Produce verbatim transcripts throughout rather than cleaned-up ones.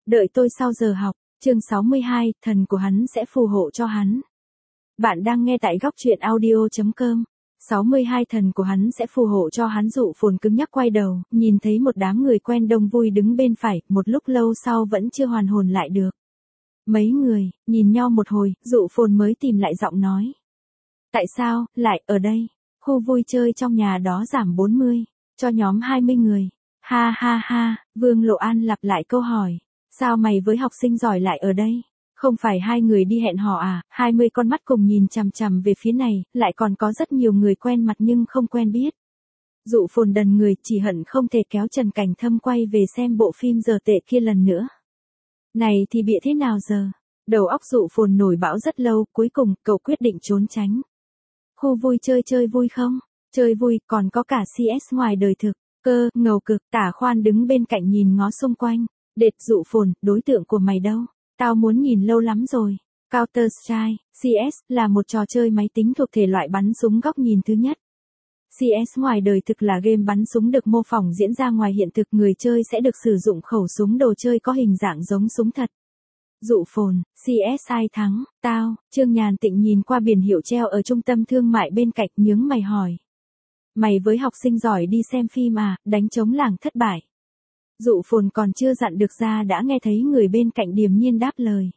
Đợi tôi sau giờ học, chương sáu mươi hai, thần của hắn sẽ phù hộ cho hắn. Bạn đang nghe tại góc truyện audio chấm com. sáu mươi hai thần của hắn sẽ phù hộ cho hắn. Dụ Phồn cứng nhắc quay đầu, nhìn thấy một đám người quen đông vui đứng bên phải, một lúc lâu sau vẫn chưa hoàn hồn lại được. Mấy người, nhìn nhau một hồi, Dụ Phồn mới tìm lại giọng nói. Tại sao, lại, ở đây? Khu vui chơi trong nhà đó giảm bốn mươi, cho nhóm hai mươi người. Ha ha ha, Vương Lộ An lặp lại câu hỏi. Sao mày với học sinh giỏi lại ở đây? Không phải hai người đi hẹn hò à? Hai mươi con mắt cùng nhìn chằm chằm về phía này, lại còn có rất nhiều người quen mặt nhưng không quen biết. Dụ Phồn đần người, chỉ hận không thể kéo Trần Cảnh Thâm quay về xem bộ phim giờ tệ kia lần nữa. Này thì bịa thế nào giờ? Đầu óc Dụ Phồn nổi bão rất lâu, cuối cùng cậu quyết định trốn tránh. Khu vui chơi chơi vui không? Chơi vui, còn có cả xê ét ngoài đời thực. Cơ, ngầu cực. Tả Khoan đứng bên cạnh nhìn ngó xung quanh. Đệt. Dụ Phồn, đối tượng của mày đâu? Tao muốn nhìn lâu lắm rồi. Counter-Strike, xê ét, là một trò chơi máy tính thuộc thể loại bắn súng góc nhìn thứ nhất. xê ét ngoài đời thực là game bắn súng được mô phỏng diễn ra ngoài hiện thực, người chơi sẽ được sử dụng khẩu súng đồ chơi có hình dạng giống súng thật. Dụ Phồn, xê ét ai thắng? Tao. Trương Nhàn Tịnh nhìn qua biển hiệu treo ở trung tâm thương mại bên cạnh, nhướng mày hỏi. Mày với học sinh giỏi đi xem phim à, đánh trống làng thất bại. Dụ Phồn còn chưa dặn được ra đã nghe thấy người bên cạnh điềm nhiên đáp lời.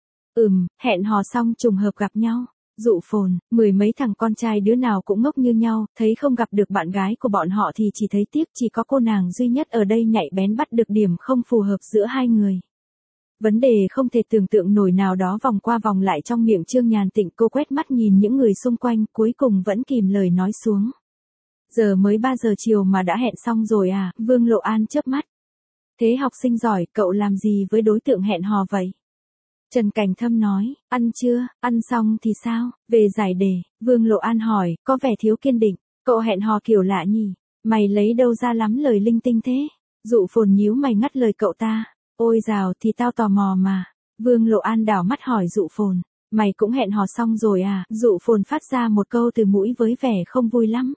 Ừm, hẹn hò xong trùng hợp gặp nhau. Dụ Phồn, mười mấy thằng con trai đứa nào cũng ngốc như nhau, thấy không gặp được bạn gái của bọn họ thì chỉ thấy tiếc, chỉ có cô nàng duy nhất ở đây nhạy bén bắt được điểm không phù hợp giữa hai người. Vấn đề không thể tưởng tượng nổi nào đó vòng qua vòng lại trong miệng Trương Nhàn Tịnh, cô quét mắt nhìn những người xung quanh, cuối cùng vẫn kìm lời nói xuống. Giờ mới ba giờ chiều mà đã hẹn xong rồi à? Vương Lộ An chớp mắt. Thế học sinh giỏi, cậu làm gì với đối tượng hẹn hò vậy? Trần Cảnh Thâm nói, ăn chưa, ăn xong thì sao? Về giải đề, Vương Lộ An hỏi, có vẻ thiếu kiên định. Cậu hẹn hò kiểu lạ nhỉ? Mày lấy đâu ra lắm lời linh tinh thế? Dụ Phồn nhíu mày ngắt lời cậu ta. Ôi dào, thì tao tò mò mà. Vương Lộ An đảo mắt hỏi Dụ Phồn, mày cũng hẹn hò xong rồi à? Dụ Phồn phát ra một câu từ mũi với vẻ không vui lắm.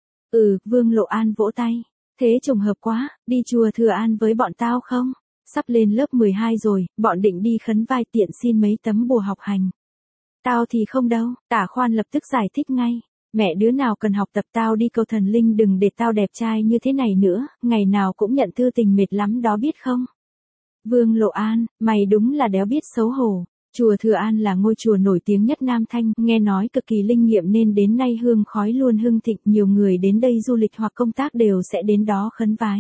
Ừ, Vương Lộ An vỗ tay. Thế trùng hợp quá, đi chùa Thừa An với bọn tao không? Sắp lên lớp mười hai rồi, bọn định đi khấn vai tiện xin mấy tấm bùa học hành. Tao thì không đâu. Tả Khoan lập tức giải thích ngay. Mẹ đứa nào cần học tập, tao đi cầu thần linh đừng để tao đẹp trai như thế này nữa, ngày nào cũng nhận thư tình mệt lắm đó biết không? Vương Lộ An, mày đúng là đéo biết xấu hổ. Chùa Thừa An là ngôi chùa nổi tiếng nhất Nam Thanh, nghe nói cực kỳ linh nghiệm nên đến nay hương khói luôn hưng thịnh, nhiều người đến đây du lịch hoặc công tác đều sẽ đến đó khấn vái.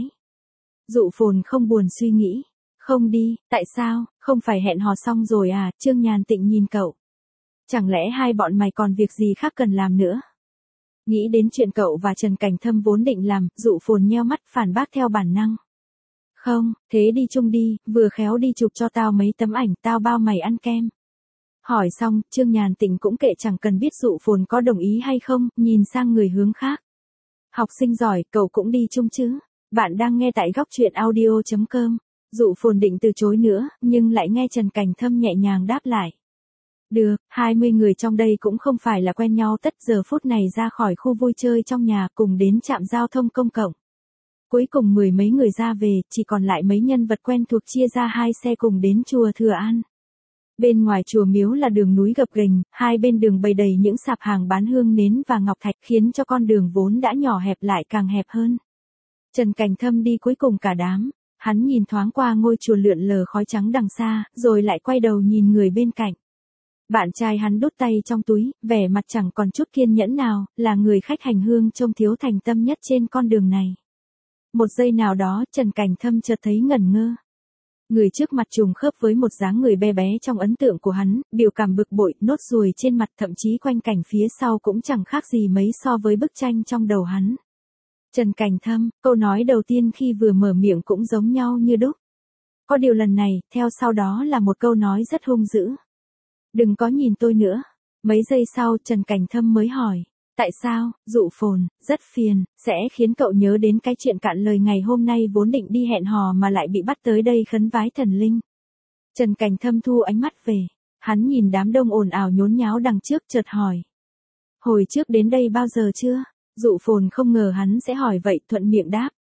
Dụ Phồn không buồn suy nghĩ. Không đi, tại sao, không phải hẹn hò xong rồi à? Trương Nhàn Tịnh nhìn cậu. Chẳng lẽ hai bọn mày còn việc gì khác cần làm nữa? Nghĩ đến chuyện cậu và Trần Cảnh Thâm vốn định làm, Dụ Phồn nheo mắt phản bác theo bản năng. Không, thế đi chung đi, vừa khéo đi chụp cho tao mấy tấm ảnh, tao bao mày ăn kem. Hỏi xong, Trương Nhàn Tịnh cũng kệ chẳng cần biết Dụ Phồn có đồng ý hay không, nhìn sang người hướng khác. Học sinh giỏi, cậu cũng đi chung chứ? Bạn đang nghe tại góc truyện audio chấm com. Dụ Phồn định từ chối nữa, nhưng lại nghe Trần Cảnh Thâm nhẹ nhàng đáp lại. Được, hai mươi người trong đây cũng không phải là quen nhau, tất giờ phút này ra khỏi khu vui chơi trong nhà cùng đến trạm giao thông công cộng. Cuối cùng mười mấy người ra về, chỉ còn lại mấy nhân vật quen thuộc chia ra hai xe cùng đến chùa Thừa An. Bên ngoài chùa miếu là đường núi gập ghềnh, hai bên đường bày đầy những sạp hàng bán hương nến và ngọc thạch, khiến cho con đường vốn đã nhỏ hẹp lại càng hẹp hơn. Trần Cảnh Thâm đi cuối cùng cả đám, hắn nhìn thoáng qua ngôi chùa lượn lờ khói trắng đằng xa, rồi lại quay đầu nhìn người bên cạnh. Bạn trai hắn đút tay trong túi, vẻ mặt chẳng còn chút kiên nhẫn nào, là người khách hành hương trông thiếu thành tâm nhất trên con đường này. Một giây nào đó, Trần Cảnh Thâm chợt thấy ngẩn ngơ. Người trước mặt trùng khớp với một dáng người bé bé trong ấn tượng của hắn, biểu cảm bực bội, nốt ruồi trên mặt, thậm chí quanh cảnh phía sau cũng chẳng khác gì mấy so với bức tranh trong đầu hắn. Trần Cảnh Thâm, câu nói đầu tiên khi vừa mở miệng cũng giống nhau như đúc. Có điều lần này, theo sau đó là một câu nói rất hung dữ. Đừng có nhìn tôi nữa. Mấy giây sau, Trần Cảnh Thâm mới hỏi. Tại sao? Dụ Phồn, rất phiền, sẽ khiến cậu nhớ đến cái chuyện cạn lời ngày hôm nay vốn định đi hẹn hò mà lại bị bắt tới đây khấn vái thần linh. Trần Cảnh Thâm thu ánh mắt về. Hắn nhìn đám đông ồn ào nhốn nháo đằng trước chợt hỏi. Hồi trước đến đây bao giờ chưa? Dụ Phồn không ngờ hắn sẽ hỏi vậy, thuận miệng đáp.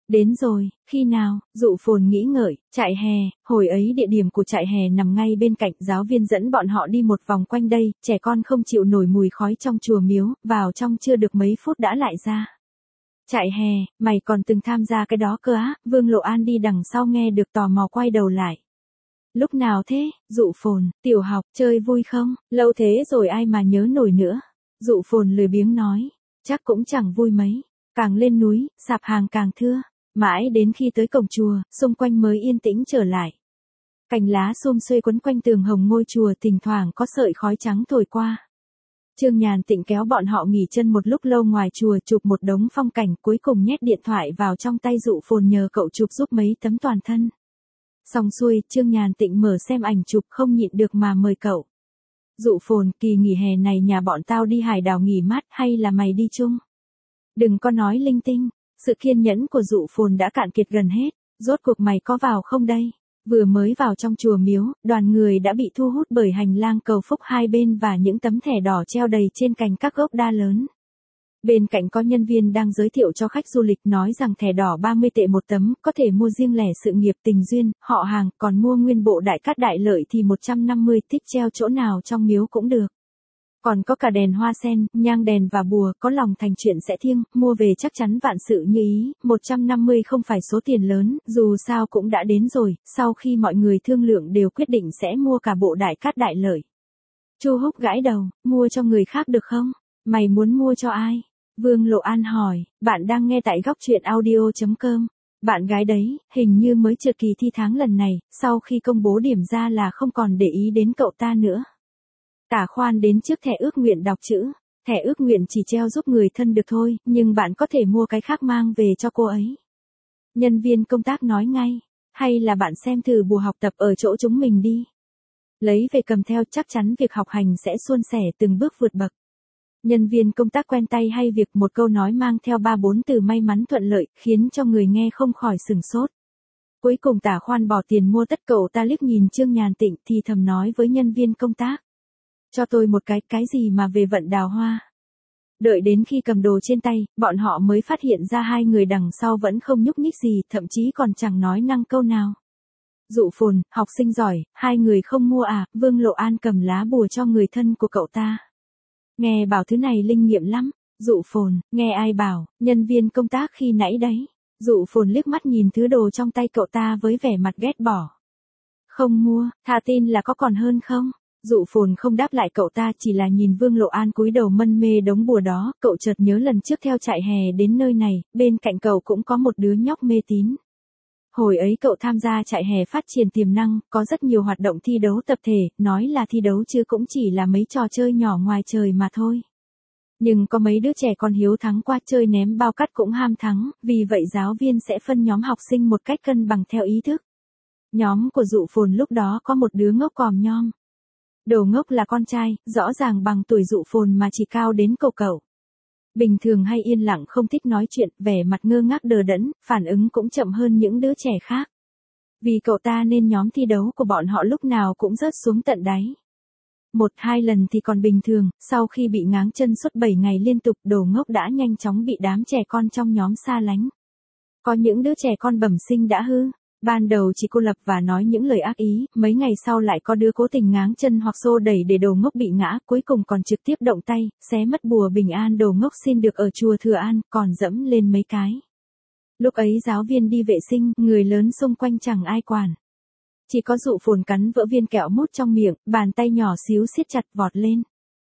Đến rồi, khi nào, dụ phồn nghĩ ngợi, trại hè, hồi ấy địa điểm của trại hè nằm ngay bên cạnh, giáo viên dẫn bọn họ đi một vòng quanh đây, trẻ con không chịu nổi mùi khói trong chùa miếu, vào trong chưa được mấy phút đã lại ra. Trại hè, mày còn từng tham gia cái đó cơ á? Vương Lộ An đi đằng sau nghe được tò mò quay đầu lại. Lúc nào thế? Dụ phồn, tiểu học, chơi vui không? Lâu thế rồi ai mà nhớ nổi nữa. Dụ phồn lười biếng nói, chắc cũng chẳng vui mấy. Càng lên núi, sạp hàng càng thưa. Mãi đến khi tới cổng chùa, xung quanh mới yên tĩnh trở lại. Cành lá xum xuê quấn quanh tường hồng ngôi chùa, thỉnh thoảng có sợi khói trắng thổi qua. Trương Nhàn Tịnh kéo bọn họ nghỉ chân một lúc lâu ngoài chùa, chụp một đống phong cảnh, cuối cùng nhét điện thoại vào trong tay dụ phồn nhờ cậu chụp giúp mấy tấm toàn thân. Xong xuôi, Trương Nhàn Tịnh mở xem ảnh chụp không nhịn được mà mời cậu. Dụ phồn, kỳ nghỉ hè này nhà bọn tao đi hải đảo nghỉ mát hay là mày đi chung? Đừng có nói linh tinh, sự kiên nhẫn của dụ phồn đã cạn kiệt gần hết, rốt cuộc mày có vào không đây? Vừa mới vào trong chùa miếu, đoàn người đã bị thu hút bởi hành lang cầu phúc hai bên và những tấm thẻ đỏ treo đầy trên cành các gốc đa lớn. Bên cạnh có nhân viên đang giới thiệu cho khách du lịch nói rằng thẻ đỏ ba mươi tệ một tấm, có thể mua riêng lẻ sự nghiệp tình duyên, họ hàng, còn mua nguyên bộ đại cát đại lợi thì một trăm năm mươi, thích treo chỗ nào trong miếu cũng được. Còn có cả đèn hoa sen, nhang đèn và bùa, có lòng thành chuyện sẽ thiêng, mua về chắc chắn vạn sự như ý, một trăm năm mươi không phải số tiền lớn, dù sao cũng đã đến rồi, sau khi mọi người thương lượng đều quyết định sẽ mua cả bộ đại cát đại lợi. Chu Húc gãi đầu, mua cho người khác được không? Mày muốn mua cho ai? Vương Lộ An hỏi, bạn đang nghe tại góc truyện audio chấm com. Bạn gái đấy, hình như mới trượt kỳ thi tháng lần này, sau khi công bố điểm ra là không còn để ý đến cậu ta nữa. Tả Khoan đến trước thẻ ước nguyện đọc chữ, thẻ ước nguyện chỉ treo giúp người thân được thôi, nhưng bạn có thể mua cái khác mang về cho cô ấy. Nhân viên công tác nói ngay, hay là bạn xem thử bùa học tập ở chỗ chúng mình đi. Lấy về cầm theo, chắc chắn việc học hành sẽ suôn sẻ từng bước vượt bậc. Nhân viên công tác quen tay hay việc, một câu nói mang theo ba bốn từ may mắn thuận lợi, khiến cho người nghe không khỏi sửng sốt. Cuối cùng Tả Khoan bỏ tiền mua tất, cậu ta liếc nhìn Trương Nhàn Tịnh thì thầm nói với nhân viên công tác. Cho tôi một cái, cái gì mà về vận đào hoa. Đợi đến khi cầm đồ trên tay, bọn họ mới phát hiện ra hai người đằng sau vẫn không nhúc nhích gì, thậm chí còn chẳng nói năng câu nào. Dụ phồn, học sinh giỏi, hai người không mua à? Vương Lộ An cầm lá bùa cho người thân của cậu ta. Nghe bảo thứ này linh nghiệm lắm. Dụ phồn, nghe ai bảo, nhân viên công tác khi nãy đấy. Dụ phồn liếc mắt nhìn thứ đồ trong tay cậu ta với vẻ mặt ghét bỏ. Không mua, thà tin là có còn hơn không? Dụ phồn không đáp lại cậu ta, chỉ là nhìn Vương Lộ An cúi đầu mân mê đống bùa đó, cậu chợt nhớ lần trước theo trại hè đến nơi này, bên cạnh cậu cũng có một đứa nhóc mê tín. Hồi ấy cậu tham gia trại hè phát triển tiềm năng, có rất nhiều hoạt động thi đấu tập thể, nói là thi đấu chứ cũng chỉ là mấy trò chơi nhỏ ngoài trời mà thôi. Nhưng có mấy đứa trẻ con hiếu thắng qua, chơi ném bao cát cũng ham thắng, vì vậy giáo viên sẽ phân nhóm học sinh một cách cân bằng theo ý thức. Nhóm của dụ phồn lúc đó có một đứa ngốc còm nhom. Đồ ngốc là con trai, rõ ràng bằng tuổi dụ phồn mà chỉ cao đến cầu cậu. Bình thường hay yên lặng không thích nói chuyện, vẻ mặt ngơ ngác đờ đẫn, phản ứng cũng chậm hơn những đứa trẻ khác. Vì cậu ta nên nhóm thi đấu của bọn họ lúc nào cũng rớt xuống tận đáy. Một hai lần thì còn bình thường, sau khi bị ngáng chân suốt bảy ngày liên tục, đồ ngốc đã nhanh chóng bị đám trẻ con trong nhóm xa lánh. Có những đứa trẻ con bẩm sinh đã hư. Ban đầu chỉ cô lập và nói những lời ác ý, mấy ngày sau lại có đứa cố tình ngáng chân hoặc xô đẩy để đồ ngốc bị ngã, cuối cùng còn trực tiếp động tay, xé mất bùa bình an đồ ngốc xin được ở chùa Thừa An, còn dẫm lên mấy cái. Lúc ấy giáo viên đi vệ sinh, người lớn xung quanh chẳng ai quản. Chỉ có dụ phồn cắn vỡ viên kẹo mút trong miệng, bàn tay nhỏ xíu siết chặt vọt lên.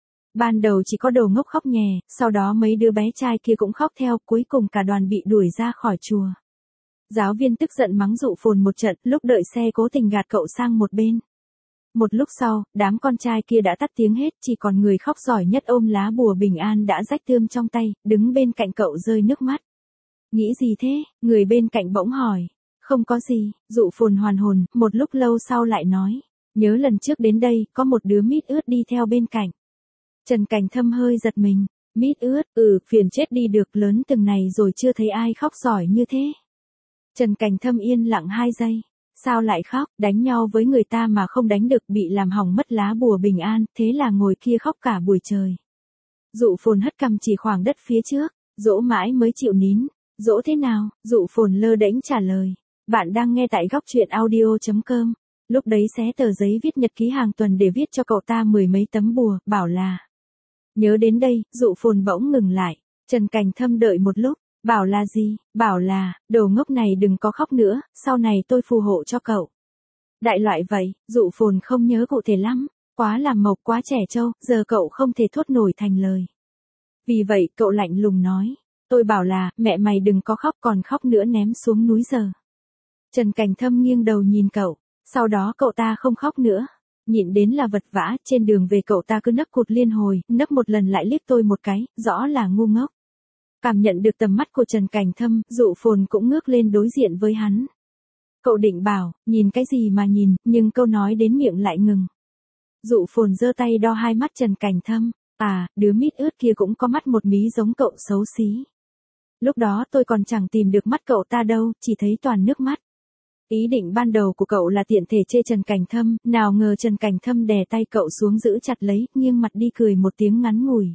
Ban đầu chỉ có đồ ngốc khóc nhè, sau đó mấy đứa bé trai kia cũng khóc theo, cuối cùng cả đoàn bị đuổi ra khỏi chùa. Giáo viên tức giận mắng dụ phồn một trận, lúc đợi xe cố tình gạt cậu sang một bên. Một lúc sau, đám con trai kia đã tắt tiếng hết, chỉ còn người khóc giỏi nhất ôm lá bùa bình an đã rách tươm trong tay, đứng bên cạnh cậu rơi nước mắt. Nghĩ gì thế? Người bên cạnh bỗng hỏi. Không có gì, dụ phồn hoàn hồn, một lúc lâu sau lại nói. Nhớ lần trước đến đây, có một đứa mít ướt đi theo bên cạnh. Trần Cảnh Thâm hơi giật mình. Mít ướt, ừ, phiền chết đi được, lớn từng này rồi chưa thấy ai khóc giỏi như thế. Trần Cảnh Thâm yên lặng hai giây. Sao lại khóc, đánh nhau với người ta mà không đánh được, bị làm hỏng mất lá bùa bình an, thế là ngồi kia khóc cả buổi trời. Dụ phồn hất cằm chỉ khoảng đất phía trước, dỗ mãi mới chịu nín. Dỗ thế nào? Dụ phồn lơ đễnh trả lời. Bạn đang nghe tại góc truyện audio.com. Lúc đấy xé tờ giấy viết nhật ký hàng tuần để viết cho cậu ta mười mấy tấm bùa, bảo là. Nhớ đến đây, dụ phồn bỗng ngừng lại. Trần Cảnh Thâm đợi một lúc, bảo là gì? Bảo là, đồ ngốc này đừng có khóc nữa, sau này tôi phù hộ cho cậu. Đại loại vậy, dụ phồn không nhớ cụ thể lắm, quá làm mộc quá trẻ trâu, giờ cậu không thể thốt nổi thành lời. Vì vậy cậu lạnh lùng nói, tôi bảo là, mẹ mày đừng có khóc còn khóc nữa ném xuống núi giờ. Trần Cảnh Thâm nghiêng đầu nhìn cậu, sau đó cậu ta không khóc nữa. Nhịn đến là vật vã, trên đường về cậu ta cứ nấc cụt liên hồi, nấc một lần lại liếc tôi một cái, rõ là ngu ngốc. Cảm nhận được tầm mắt của Trần Cảnh Thâm, dụ phồn cũng ngước lên đối diện với hắn. Cậu định bảo, nhìn cái gì mà nhìn, nhưng câu nói đến miệng lại ngừng. Dụ phồn giơ tay đo hai mắt Trần Cảnh Thâm, à, đứa mít ướt kia cũng có mắt một mí giống cậu xấu xí. Lúc đó tôi còn chẳng tìm được mắt cậu ta đâu, chỉ thấy toàn nước mắt. Ý định ban đầu của cậu là tiện thể chê Trần Cảnh Thâm, nào ngờ Trần Cảnh Thâm đè tay cậu xuống giữ chặt lấy, nghiêng mặt đi cười một tiếng ngắn ngủi.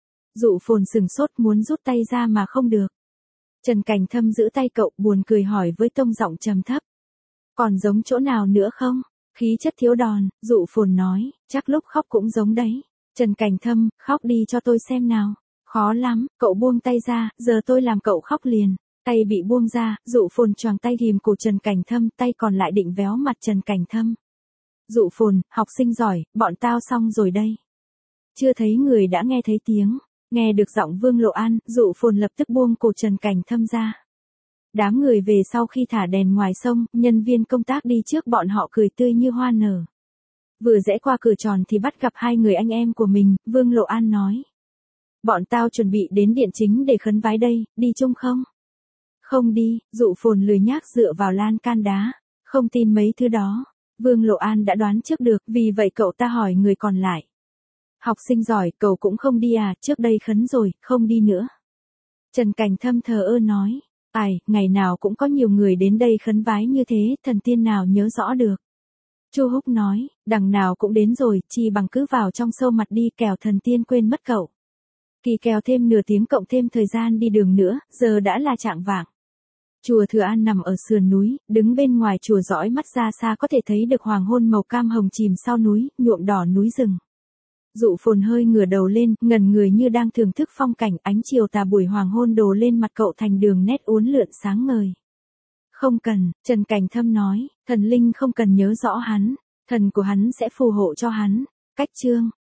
Dụ phồn sừng sốt muốn rút tay ra mà không được. Trần Cảnh Thâm giữ tay cậu buồn cười hỏi với tông giọng trầm thấp. Còn giống chỗ nào nữa không? Khí chất thiếu đòn, dụ phồn nói, chắc lúc khóc cũng giống đấy. Trần Cảnh Thâm, khóc đi cho tôi xem nào. Khó lắm, cậu buông tay ra, giờ tôi làm cậu khóc liền. Tay bị buông ra, dụ phồn choàng tay ghim cổ Trần Cảnh Thâm, tay còn lại định véo mặt Trần Cảnh Thâm. Dụ phồn, học sinh giỏi, bọn tao xong rồi đây. Chưa thấy người đã nghe thấy tiếng, nghe được giọng Vương Lộ An, dụ phồn lập tức buông cổ Trần Cảnh Thâm ra. Đám người về sau khi thả đèn ngoài sông, nhân viên công tác đi trước bọn họ cười tươi như hoa nở. Vừa rẽ qua cửa tròn thì bắt gặp hai người anh em của mình, Vương Lộ An nói. Bọn tao chuẩn bị đến điện chính để khấn vái đây, đi chung không? Không đi, dụ phồn lười nhác dựa vào lan can đá, không tin mấy thứ đó. Vương Lộ An đã đoán trước được, vì vậy cậu ta hỏi người còn lại. Học sinh giỏi, cậu cũng không đi à, trước đây khấn rồi, không đi nữa. Trần Cảnh Thâm thờ ơ nói, ai, ngày nào cũng có nhiều người đến đây khấn vái như thế, thần tiên nào nhớ rõ được. Chu Húc nói, đằng nào cũng đến rồi, chi bằng cứ vào trong sâu mặt đi kẻo thần tiên quên mất cậu. Kỳ kèo thêm nửa tiếng cộng thêm thời gian đi đường nữa, giờ đã là chạng vạng. Chùa Thừa An nằm ở sườn núi, đứng bên ngoài chùa dõi mắt ra xa có thể thấy được hoàng hôn màu cam hồng chìm sau núi, nhuộm đỏ núi rừng. Dụ phồn hơi ngửa đầu lên, ngẩn người như đang thưởng thức phong cảnh, ánh chiều tà buổi hoàng hôn đổ lên mặt cậu thành đường nét uốn lượn sáng ngời. Không cần, Trần Cảnh Thâm nói, thần linh không cần nhớ rõ hắn, thần của hắn sẽ phù hộ cho hắn. Cách chương.